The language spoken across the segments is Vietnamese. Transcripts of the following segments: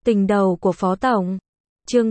Tình đầu của Phó Tổng. Chương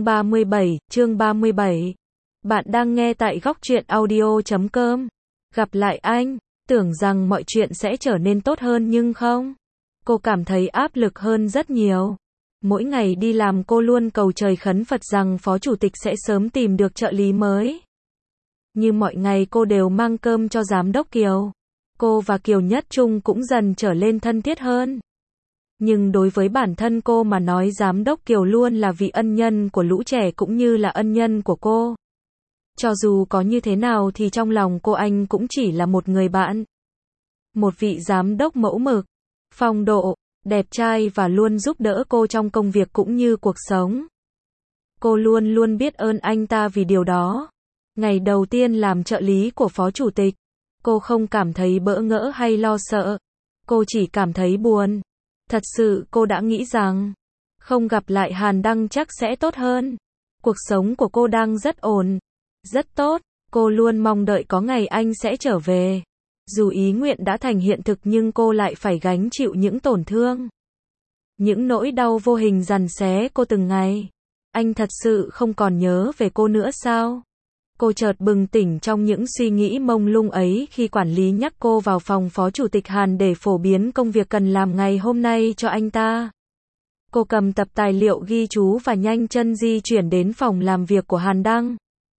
37. Bạn đang nghe tại góc truyện audio.com. Gặp lại anh, tưởng rằng mọi chuyện sẽ trở nên tốt hơn nhưng không. Cô cảm thấy áp lực hơn rất nhiều. Mỗi ngày đi làm cô luôn cầu trời khấn Phật rằng Phó Chủ tịch sẽ sớm tìm được trợ lý mới. Như mọi ngày cô đều mang cơm cho Giám đốc Kiều. Cô và Kiều Nhất Trung cũng dần trở lên thân thiết hơn. Nhưng đối với bản thân cô mà nói Giám đốc Kiều luôn là vị ân nhân của lũ trẻ cũng như là ân nhân của cô. Cho dù có như thế nào thì trong lòng cô anh cũng chỉ là một người bạn. Một vị giám đốc mẫu mực, phong độ, đẹp trai và luôn giúp đỡ cô trong công việc cũng như cuộc sống. Cô luôn luôn biết ơn anh ta vì điều đó. Ngày đầu tiên làm trợ lý của Phó Chủ tịch, cô không cảm thấy bỡ ngỡ hay lo sợ. Cô chỉ cảm thấy buồn. Thật sự cô đã nghĩ rằng không gặp lại Hàn Đăng chắc sẽ tốt hơn. Cuộc sống của cô đang rất ổn, rất tốt. Cô luôn mong đợi có ngày anh sẽ trở về. Dù ý nguyện đã thành hiện thực nhưng cô lại phải gánh chịu những tổn thương. Những nỗi đau vô hình giằng xé cô từng ngày. Anh thật sự không còn nhớ về cô nữa sao? Cô chợt bừng tỉnh trong những suy nghĩ mông lung ấy khi quản lý nhắc cô vào phòng Phó Chủ tịch Hàn để phổ biến công việc cần làm ngày hôm nay cho anh ta. Cô cầm tập tài liệu ghi chú và nhanh chân di chuyển đến phòng làm việc của Hàn Đăng.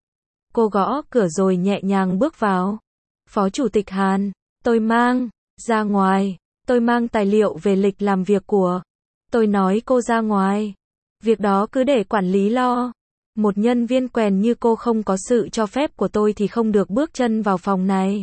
Cô gõ cửa rồi nhẹ nhàng bước vào. Phó Chủ tịch Hàn, tôi mang ra ngoài. Tôi mang tài liệu về lịch làm việc của. Tôi nói cô ra ngoài. Việc đó cứ để quản lý lo. Một nhân viên quèn như cô không có sự cho phép của tôi thì không được bước chân vào phòng này.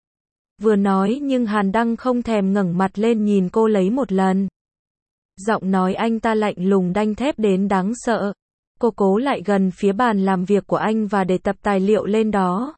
Vừa nói nhưng Hàn Đăng không thèm ngẩng mặt lên nhìn cô lấy một lần. Giọng nói anh ta lạnh lùng đanh thép đến đáng sợ. Cô cố lại gần phía bàn làm việc của anh và để tập tài liệu lên đó.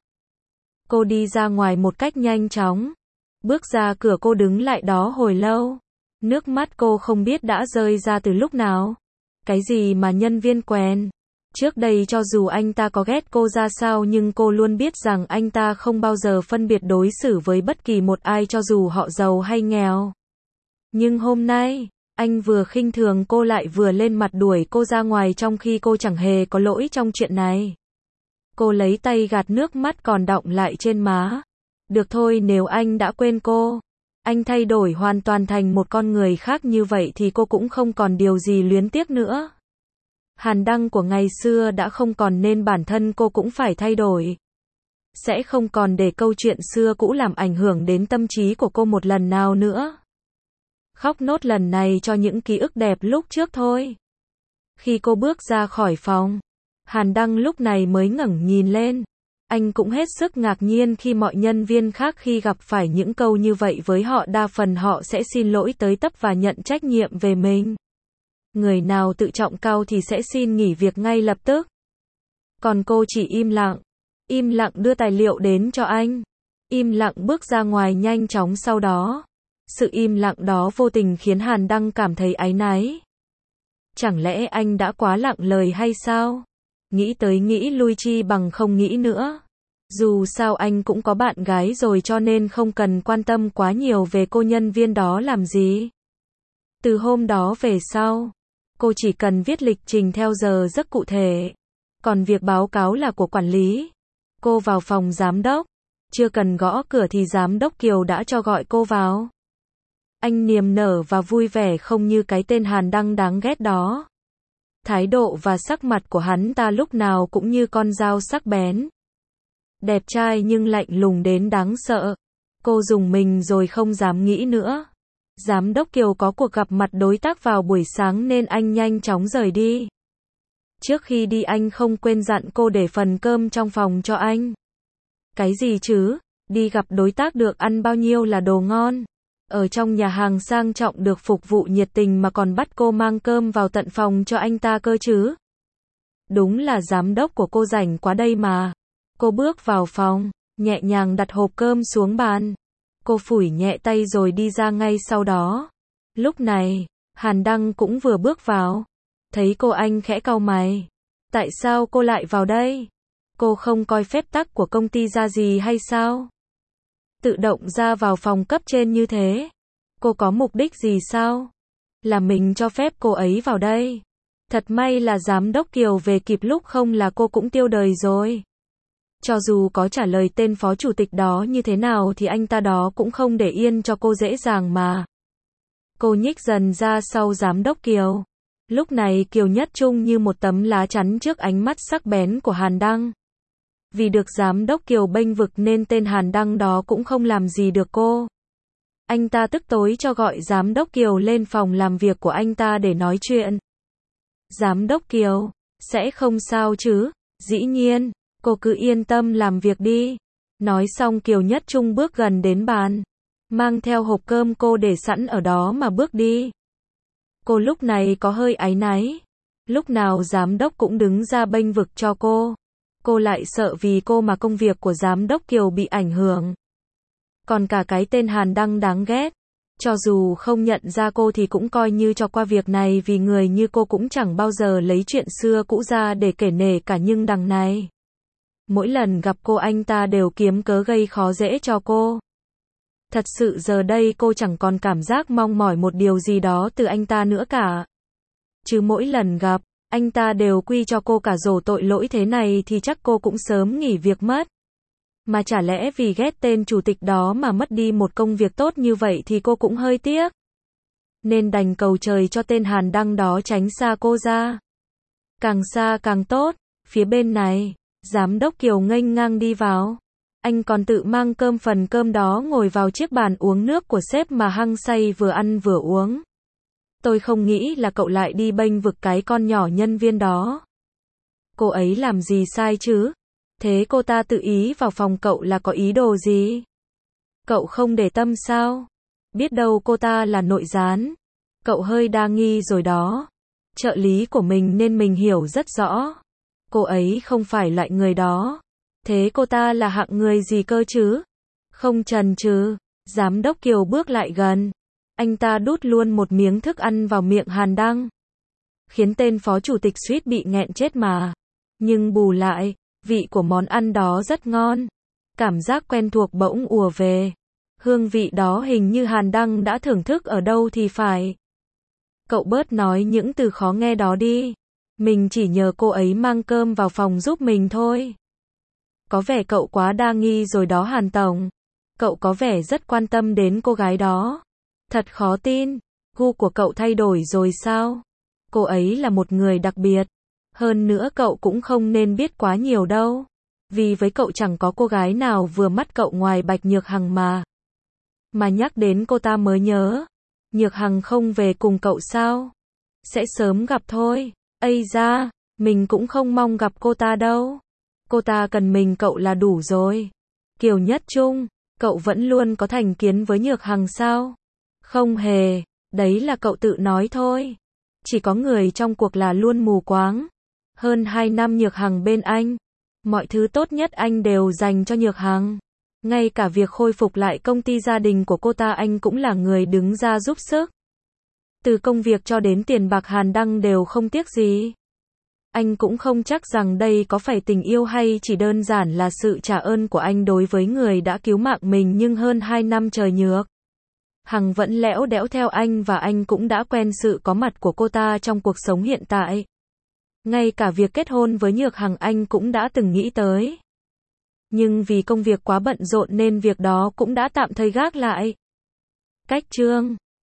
Cô đi ra ngoài một cách nhanh chóng. Bước ra cửa cô đứng lại đó hồi lâu. Nước mắt cô không biết đã rơi ra từ lúc nào. Cái gì mà nhân viên quèn? Trước đây cho dù anh ta có ghét cô ra sao nhưng cô luôn biết rằng anh ta không bao giờ phân biệt đối xử với bất kỳ một ai cho dù họ giàu hay nghèo. Nhưng hôm nay, anh vừa khinh thường cô lại vừa lên mặt đuổi cô ra ngoài trong khi cô chẳng hề có lỗi trong chuyện này. Cô lấy tay gạt nước mắt còn đọng lại trên má. Được thôi, nếu anh đã quên cô, anh thay đổi hoàn toàn thành một con người khác như vậy thì cô cũng không còn điều gì luyến tiếc nữa. Hàn Đăng của ngày xưa đã không còn nên bản thân cô cũng phải thay đổi. Sẽ không còn để câu chuyện xưa cũ làm ảnh hưởng đến tâm trí của cô một lần nào nữa. Khóc nốt lần này cho những ký ức đẹp lúc trước thôi. Khi cô bước ra khỏi phòng, Hàn Đăng lúc này mới ngẩng nhìn lên. Anh cũng hết sức ngạc nhiên khi mọi nhân viên khác khi gặp phải những câu như vậy với họ đa phần họ sẽ xin lỗi tới tấp và nhận trách nhiệm về mình. Người nào tự trọng cao thì sẽ xin nghỉ việc ngay lập tức. Còn cô chỉ im lặng đưa tài liệu đến cho anh. Im lặng bước ra ngoài nhanh chóng sau đó. Sự im lặng đó vô tình khiến Hàn Đăng cảm thấy áy náy. Chẳng lẽ anh đã quá lặng lời hay sao? Nghĩ tới nghĩ lui chi bằng không nghĩ nữa. Dù sao anh cũng có bạn gái rồi cho nên không cần quan tâm quá nhiều về cô nhân viên đó làm gì. Từ hôm đó về sau, cô chỉ cần viết lịch trình theo giờ rất cụ thể. Còn việc báo cáo là của quản lý. Cô vào phòng giám đốc. Chưa cần gõ cửa thì giám đốc Kiều đã cho gọi cô vào. Anh niềm nở và vui vẻ không như cái tên Hàn Đăng đáng ghét đó. Thái độ và sắc mặt của hắn ta lúc nào cũng như con dao sắc bén. Đẹp trai nhưng lạnh lùng đến đáng sợ. Cô rùng mình rồi không dám nghĩ nữa. Giám đốc Kiều có cuộc gặp mặt đối tác vào buổi sáng nên anh nhanh chóng rời đi. Trước khi đi anh không quên dặn cô để phần cơm trong phòng cho anh. Cái gì chứ? Đi gặp đối tác được ăn bao nhiêu là đồ ngon. Ở trong nhà hàng sang trọng được phục vụ nhiệt tình mà còn bắt cô mang cơm vào tận phòng cho anh ta cơ chứ. Đúng là giám đốc của cô rảnh quá đây mà. Cô bước vào phòng, nhẹ nhàng đặt hộp cơm xuống bàn. Cô phủi nhẹ tay rồi đi ra ngay sau đó. Lúc này, Hàn Đăng cũng vừa bước vào. Thấy cô anh khẽ cau mày. Tại sao cô lại vào đây? Cô không coi phép tắc của công ty ra gì hay sao? Tự động ra vào phòng cấp trên như thế. Cô có mục đích gì sao? Là mình cho phép cô ấy vào đây. Thật may là giám đốc Kiều về kịp lúc không là cô cũng tiêu đời rồi. Cho dù có trả lời tên phó chủ tịch đó như thế nào thì anh ta đó cũng không để yên cho cô dễ dàng mà. Cô nhích dần ra sau giám đốc Kiều. Lúc này Kiều Nhất Trung như một tấm lá chắn trước ánh mắt sắc bén của Hàn Đăng. Vì được giám đốc Kiều bênh vực nên tên Hàn Đăng đó cũng không làm gì được cô. Anh ta tức tối cho gọi giám đốc Kiều lên phòng làm việc của anh ta để nói chuyện. Giám đốc Kiều, sẽ không sao chứ? Dĩ nhiên, cô cứ yên tâm làm việc đi. Nói xong Kiều Nhất Trung bước gần đến bàn, mang theo hộp cơm cô để sẵn ở đó mà bước đi. Cô lúc này có hơi áy náy. Lúc nào giám đốc cũng đứng ra bênh vực cho cô. Cô lại sợ vì cô mà công việc của giám đốc Kiều bị ảnh hưởng. Còn cả cái tên Hàn Đăng đáng ghét. Cho dù không nhận ra cô thì cũng coi như cho qua việc này vì người như cô cũng chẳng bao giờ lấy chuyện xưa cũ ra để kể nể cả nhưng đằng này. Mỗi lần gặp cô anh ta đều kiếm cớ gây khó dễ cho cô. Thật sự giờ đây cô chẳng còn cảm giác mong mỏi một điều gì đó từ anh ta nữa cả. Chứ mỗi lần gặp, anh ta đều quy cho cô cả rổ tội lỗi thế này thì chắc cô cũng sớm nghỉ việc mất. Mà chả lẽ vì ghét tên chủ tịch đó mà mất đi một công việc tốt như vậy thì cô cũng hơi tiếc. Nên đành cầu trời cho tên Hàn Đăng đó tránh xa cô ra. Càng xa càng tốt. Phía bên này, giám đốc Kiều nghênh ngang đi vào. Anh còn tự mang phần cơm đó ngồi vào chiếc bàn uống nước của sếp mà hăng say vừa ăn vừa uống. Tôi không nghĩ là cậu lại đi bênh vực cái con nhỏ nhân viên đó. Cô ấy làm gì sai chứ? Thế cô ta tự ý vào phòng cậu là có ý đồ gì? Cậu không để tâm sao? Biết đâu cô ta là nội gián. Cậu hơi đa nghi rồi đó. Trợ lý của mình nên mình hiểu rất rõ. Cô ấy không phải loại người đó. Thế cô ta là hạng người gì cơ chứ? Không chần chừ, giám đốc Kiều bước lại gần. Anh ta đút luôn một miếng thức ăn vào miệng Hàn Đăng. Khiến tên phó chủ tịch suýt bị nghẹn chết mà. Nhưng bù lại, vị của món ăn đó rất ngon. Cảm giác quen thuộc bỗng ùa về. Hương vị đó hình như Hàn Đăng đã thưởng thức ở đâu thì phải. Cậu bớt nói những từ khó nghe đó đi. Mình chỉ nhờ cô ấy mang cơm vào phòng giúp mình thôi. Có vẻ cậu quá đa nghi rồi đó Hàn Tổng. Cậu có vẻ rất quan tâm đến cô gái đó. Thật khó tin. Gu của cậu thay đổi rồi sao? Cô ấy là một người đặc biệt. Hơn nữa cậu cũng không nên biết quá nhiều đâu. Vì với cậu chẳng có cô gái nào vừa mắt cậu ngoài Bạch Nhược Hằng mà. Mà nhắc đến cô ta mới nhớ. Nhược Hằng không về cùng cậu sao? Sẽ sớm gặp thôi. Ây da, mình cũng không mong gặp cô ta đâu. Cô ta cần mình cậu là đủ rồi. Kiều Nhất Trung, cậu vẫn luôn có thành kiến với Nhược Hằng sao? Không hề, đấy là cậu tự nói thôi. Chỉ có người trong cuộc là luôn mù quáng. Hơn 2 năm Nhược Hằng bên anh. Mọi thứ tốt nhất anh đều dành cho Nhược Hằng. Ngay cả việc khôi phục lại công ty gia đình của cô ta anh cũng là người đứng ra giúp sức. Từ công việc cho đến tiền bạc Hàn Đăng đều không tiếc gì. Anh cũng không chắc rằng đây có phải tình yêu hay chỉ đơn giản là sự trả ơn của anh đối với người đã cứu mạng mình nhưng hơn 2 năm trời Nhược Hằng vẫn lẽo đẽo theo anh và anh cũng đã quen sự có mặt của cô ta trong cuộc sống hiện tại. Ngay cả việc kết hôn với Nhược Hằng anh cũng đã từng nghĩ tới. Nhưng vì công việc quá bận rộn nên việc đó cũng đã tạm thời gác lại. Cách chương